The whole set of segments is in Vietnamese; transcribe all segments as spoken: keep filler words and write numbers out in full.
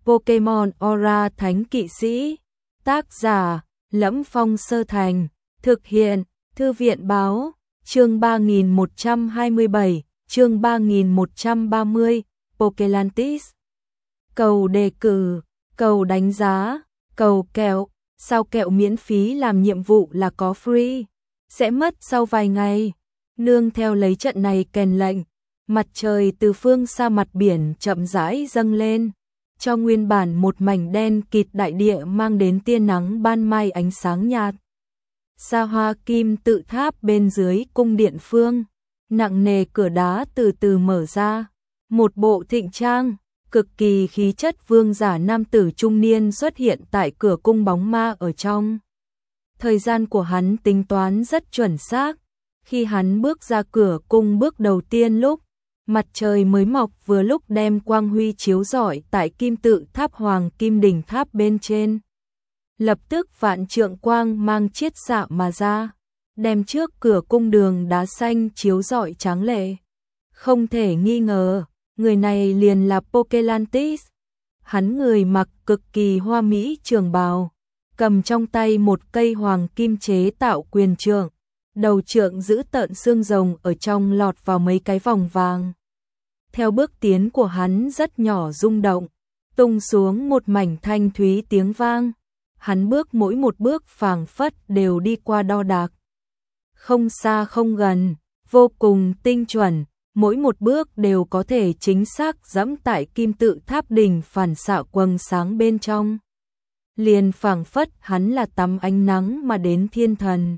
Pokemon Aura Thánh Kỵ Sĩ. Tác giả: Lẫm Phong Sơ Thành. Thực hiện: Thư viện báo. Chương ba nghìn một trăm hai mươi bảy, chương ba nghìn một trăm ba mươi, Pokelantis. Cầu đề cử, cầu đánh giá, cầu kẹo. Sao kẹo miễn phí làm nhiệm vụ là có free, sẽ mất sau vài ngày. Nương theo lấy trận này kèn lệnh, mặt trời từ phương xa mặt biển chậm rãi dâng lên, cho nguyên bản một mảnh đen kịt đại địa mang đến tia nắng ban mai ánh sáng nhạt. Xa hoa kim tự tháp bên dưới cung điện phương, nặng nề cửa đá từ từ mở ra, một bộ thịnh trang, cực kỳ khí chất vương giả nam tử trung niên xuất hiện tại cửa cung bóng ma ở trong. Thời gian của hắn tính toán rất chuẩn xác, khi hắn bước ra cửa cung bước đầu tiên lúc mặt trời mới mọc vừa lúc đem quang huy chiếu rọi tại kim tự tháp hoàng kim đỉnh tháp bên trên. Lập tức vạn trượng quang mang chiết xạ mà ra, đem trước cửa cung đường đá xanh chiếu rọi tráng lệ. Không thể nghi ngờ, người này liền là Pokelantis. Hắn người mặc cực kỳ hoa mỹ trường bào, cầm trong tay một cây hoàng kim chế tạo quyền trượng, đầu trượng giữ tợn xương rồng ở trong lọt vào mấy cái vòng vàng. Theo bước tiến của hắn rất nhỏ rung động, tung xuống một mảnh thanh thúy tiếng vang. Hắn bước mỗi một bước phảng phất đều đi qua đo đạc. Không xa không gần, vô cùng tinh chuẩn, mỗi một bước đều có thể chính xác dẫm tại kim tự tháp đỉnh phản xạ quầng sáng bên trong. Liền phảng phất hắn là tắm ánh nắng mà đến thiên thần.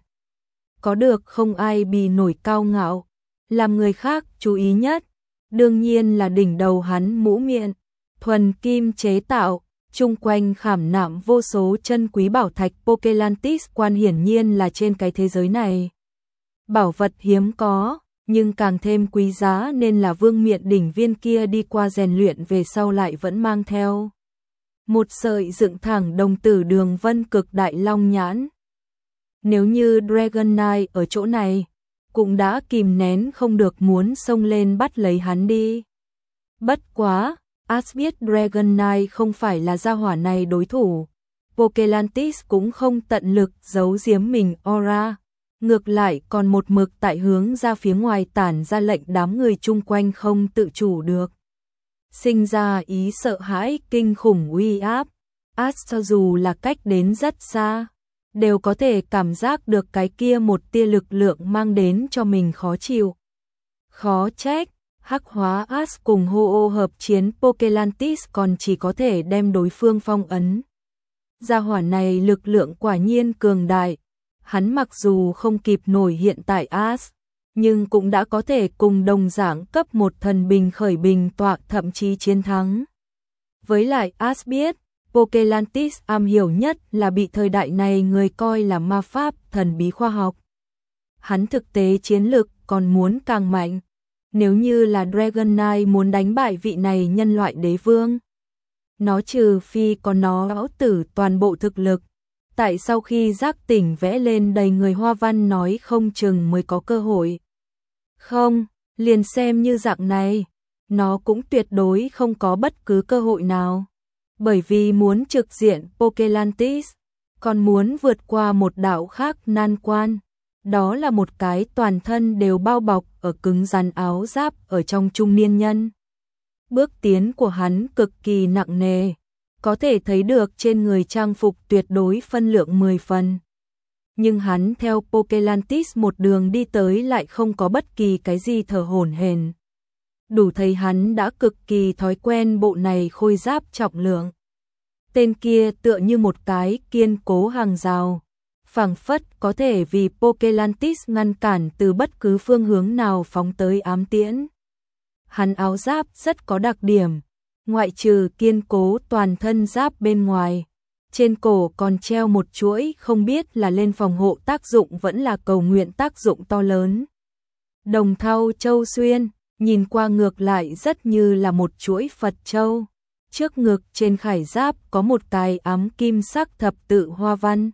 Có được không ai bì nổi cao ngạo, làm người khác chú ý nhất, đương nhiên là đỉnh đầu hắn mũ miệng, thuần kim chế tạo, chung quanh khảm nạm vô số chân quý bảo thạch. Pokelantis quan hiển nhiên là trên cái thế giới này bảo vật hiếm có, nhưng càng thêm quý giá nên là vương miện đỉnh viên kia đi qua rèn luyện về sau lại vẫn mang theo một sợi dựng thẳng đồng tử đường vân cực đại long nhãn. Nếu như Dragonite ở chỗ này, cũng đã kìm nén không được muốn xông lên bắt lấy hắn đi. Bất quá, Ash biết Dragonite không phải là gia hỏa này đối thủ. Pokelantis cũng không tận lực giấu giếm mình aura, ngược lại còn một mực tại hướng ra phía ngoài tản ra lệnh đám người chung quanh không tự chủ được sinh ra ý sợ hãi kinh khủng uy áp. Ash cho dù là cách đến rất xa, đều có thể cảm giác được cái kia một tia lực lượng mang đến cho mình khó chịu. Khó trách, hắc hóa Ash cùng Ho-Oh hợp chiến Pokelantis còn chỉ có thể đem đối phương phong ấn. Gia hỏa này lực lượng quả nhiên cường đại, hắn mặc dù không kịp nổi hiện tại Ash, nhưng cũng đã có thể cùng đồng dạng cấp một thần bình khởi bình tọa thậm chí chiến thắng. Với lại Ash biết, Pokelantis am hiểu nhất là bị thời đại này người coi là ma pháp thần bí khoa học. Hắn thực tế chiến lực còn muốn càng mạnh. Nếu như là Dragonite muốn đánh bại vị này nhân loại đế vương, nó trừ phi có nó ảo tử toàn bộ thực lực, tại sau khi giác tỉnh vẽ lên đầy người hoa văn nói không chừng mới có cơ hội. Không, liền xem như dạng này, nó cũng tuyệt đối không có bất cứ cơ hội nào. Bởi vì muốn trực diện Pokelantis, còn muốn vượt qua một đạo khác nan quan. Đó là một cái toàn thân đều bao bọc ở cứng rắn áo giáp ở trong trung niên nhân. Bước tiến của hắn cực kỳ nặng nề, có thể thấy được trên người trang phục tuyệt đối phân lượng mười phần. Nhưng hắn theo Pokelantis một đường đi tới lại không có bất kỳ cái gì thở hổn hển. Đủ thấy hắn đã cực kỳ thói quen bộ này khôi giáp trọng lượng. Tên kia tựa như một cái kiên cố hàng rào, phảng phất có thể vì Pokelantis ngăn cản từ bất cứ phương hướng nào phóng tới ám tiễn. Hắn áo giáp rất có đặc điểm, ngoại trừ kiên cố toàn thân giáp bên ngoài, trên cổ còn treo một chuỗi không biết là lên phòng hộ tác dụng vẫn là cầu nguyện tác dụng to lớn. Đồng thau châu xuyên, nhìn qua ngược lại rất như là một chuỗi Phật châu. Trước ngực trên khải giáp có một cái ám kim sắc thập tự hoa văn.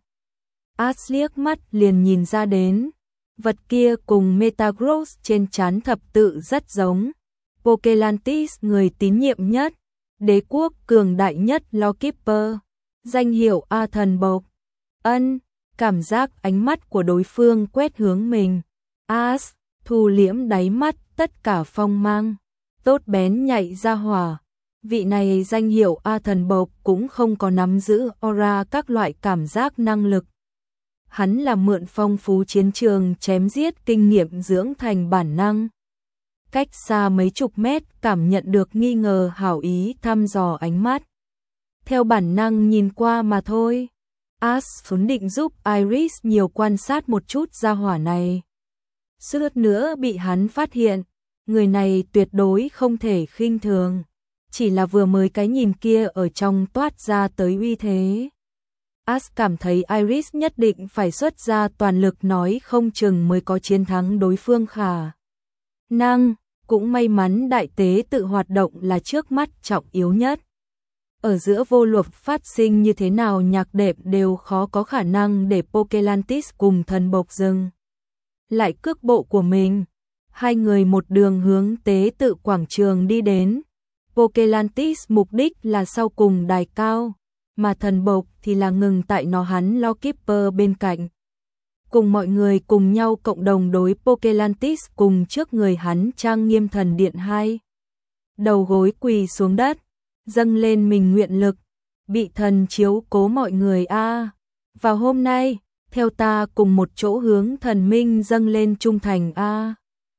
Ash liếc mắt liền nhìn ra đến, vật kia cùng Metagross trên trán thập tự rất giống. Pokelantis người tín nhiệm nhất, đế quốc cường đại nhất Lawkeeper, danh hiệu A thần bộc. Ân, cảm giác ánh mắt của đối phương quét hướng mình. As, thu liễm đáy mắt tất cả phong mang, tốt bén nhạy ra hỏa. Vị này danh hiệu A thần bộc cũng không có nắm giữ aura các loại cảm giác năng lực. Hắn là mượn phong phú chiến trường chém giết kinh nghiệm dưỡng thành bản năng. Cách xa mấy chục mét cảm nhận được nghi ngờ hảo ý thăm dò ánh mắt. Theo bản năng nhìn qua mà thôi. As vốn định giúp Iris nhiều quan sát một chút gia hỏa này. Suýt nữa bị hắn phát hiện, người này tuyệt đối không thể khinh thường. Chỉ là vừa mới cái nhìn kia ở trong toát ra tới uy thế. As cảm thấy Iris nhất định phải xuất ra toàn lực nói không chừng mới có chiến thắng đối phương khả năng. Cũng may mắn đại tế tự hoạt động là trước mắt trọng yếu nhất. Ở giữa vô luật phát sinh như thế nào nhạc đệm đều khó có khả năng để Pokelantis cùng thần bộc dừng lại cước bộ của mình. Hai người một đường hướng tế tự quảng trường đi đến. Pokelantis mục đích là sau cùng đài cao, mà thần bộc thì là ngừng tại nó hắn Lawkeeper bên cạnh. Cùng mọi người cùng nhau cộng đồng đối Pokelantis cùng trước người hắn trang nghiêm thần điện hai. Đầu gối quỳ xuống đất, dâng lên mình nguyện lực, bị thần chiếu cố mọi người a. À. Vào hôm nay, theo ta cùng một chỗ hướng thần minh dâng lên trung thành a. À.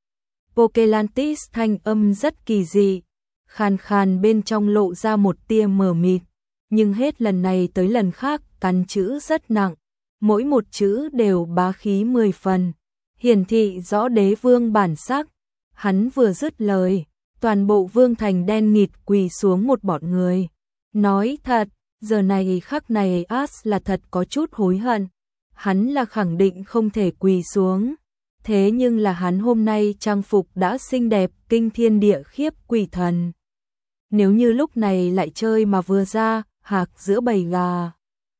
Pokelantis thanh âm rất kỳ dị, khàn khàn bên trong lộ ra một tia mờ mịt, nhưng hết lần này tới lần khác cắn chữ rất nặng. Mỗi một chữ đều bá khí mười phần, hiển thị rõ đế vương bản sắc. Hắn vừa dứt lời, toàn bộ vương thành đen nghịt quỳ xuống một bọn người. Nói thật, giờ này khắc này As là thật có chút hối hận. Hắn là khẳng định không thể quỳ xuống. Thế nhưng là hắn hôm nay trang phục đã xinh đẹp kinh thiên địa khiếp quỷ thần. Nếu như lúc này lại chơi mà vừa ra, hạc giữa bầy gà.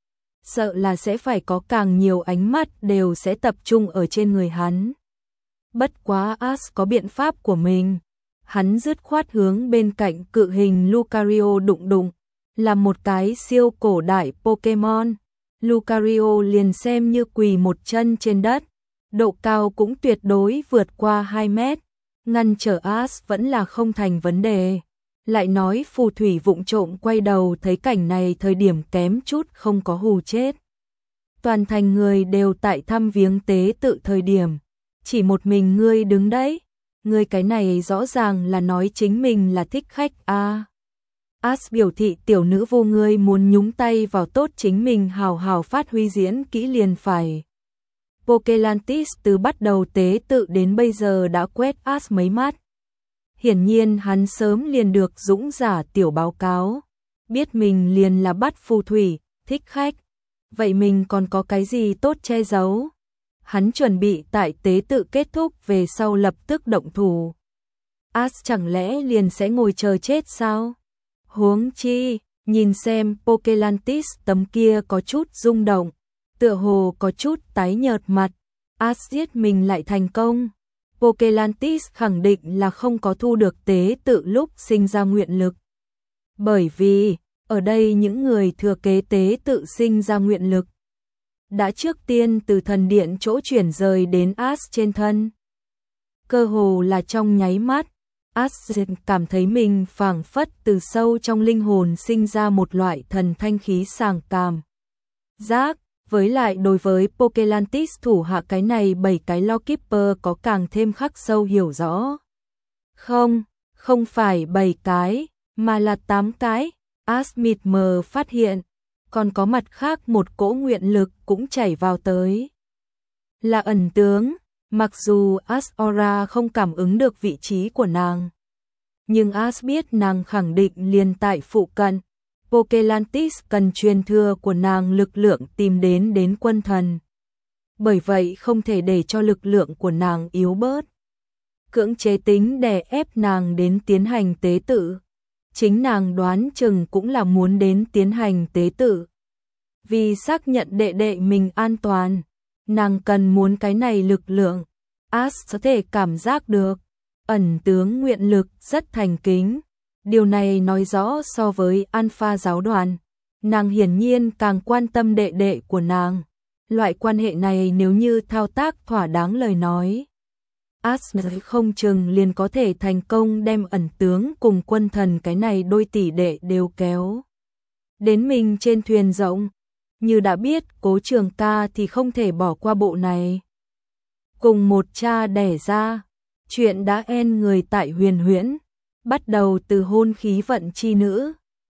Sợ là sẽ phải có càng nhiều ánh mắt đều sẽ tập trung ở trên người hắn. Bất quá As có biện pháp của mình. Hắn dứt khoát hướng bên cạnh cự hình Lucario đụng đụng, là một cái siêu cổ đại Pokemon. Lucario liền xem như quỳ một chân trên đất, độ cao cũng tuyệt đối vượt qua hai mét, ngăn trở As vẫn là không thành vấn đề. Lại nói phù thủy vụng trộm quay đầu thấy cảnh này thời điểm kém chút không có hù chết. Toàn thành người đều tại thăm viếng tế tự thời điểm. Chỉ một mình ngươi đứng đấy. Ngươi cái này rõ ràng là nói chính mình là thích khách a. À. As biểu thị tiểu nữ vô ngươi muốn nhúng tay vào tốt chính mình hào hào phát huy diễn kỹ liền phải. Pokelantis từ bắt đầu tế tự đến bây giờ đã quét As mấy mắt. Hiển nhiên hắn sớm liền được dũng giả tiểu báo cáo, biết mình liền là bắt phù thủy, thích khách. Vậy mình còn có cái gì tốt che giấu? Hắn chuẩn bị tại tế tự kết thúc về sau lập tức động thủ. As chẳng lẽ liền sẽ ngồi chờ chết sao? Huống chi, nhìn xem Pokelantis tấm kia có chút rung động, tựa hồ có chút tái nhợt mặt. As giết mình lại thành công. Pokelantis khẳng định là không có thu được tế tự lúc sinh ra nguyện lực. Bởi vì, ở đây những người thừa kế tế tự sinh ra nguyện lực đã trước tiên từ thần điện chỗ chuyển rời đến As trên thân. Cơ hồ là trong nháy mắt, As cảm thấy mình phảng phất từ sâu trong linh hồn sinh ra một loại thần thanh khí sảng cảm. Giác, với lại đối với Pokelantis thủ hạ cái này bảy cái Lawkeeper có càng thêm khắc sâu hiểu rõ. Không, không phải bảy cái, mà là tám cái. As mịt mờ phát hiện, còn có mặt khác một cỗ nguyện lực cũng chảy vào tới. Là ẩn tướng, mặc dù As Aura không cảm ứng được vị trí của nàng. Nhưng As biết nàng khẳng định liền tại phụ cận. Pokelantis cần truyền thừa của nàng lực lượng tìm đến đến quân thần. Bởi vậy không thể để cho lực lượng của nàng yếu bớt. Cưỡng chế tính đè ép nàng đến tiến hành tế tự. Chính nàng đoán chừng cũng là muốn đến tiến hành tế tự. Vì xác nhận đệ đệ mình an toàn, nàng cần muốn cái này lực lượng. As có thể cảm giác được, ẩn tướng nguyện lực rất thành kính. Điều này nói rõ so với Alpha giáo đoàn, nàng hiển nhiên càng quan tâm đệ đệ của nàng. Loại quan hệ này nếu như thao tác thỏa đáng lời nói, Asner không chừng liền có thể thành công đem ẩn tướng cùng quân thần cái này đôi tỷ đệ đều kéo đến mình trên thuyền rộng. Như đã biết Cố Trường Ca thì không thể bỏ qua bộ này. Cùng một cha đẻ ra, chuyện đã en người tại Huyền Huyễn, bắt đầu từ hôn khí vận chi nữ,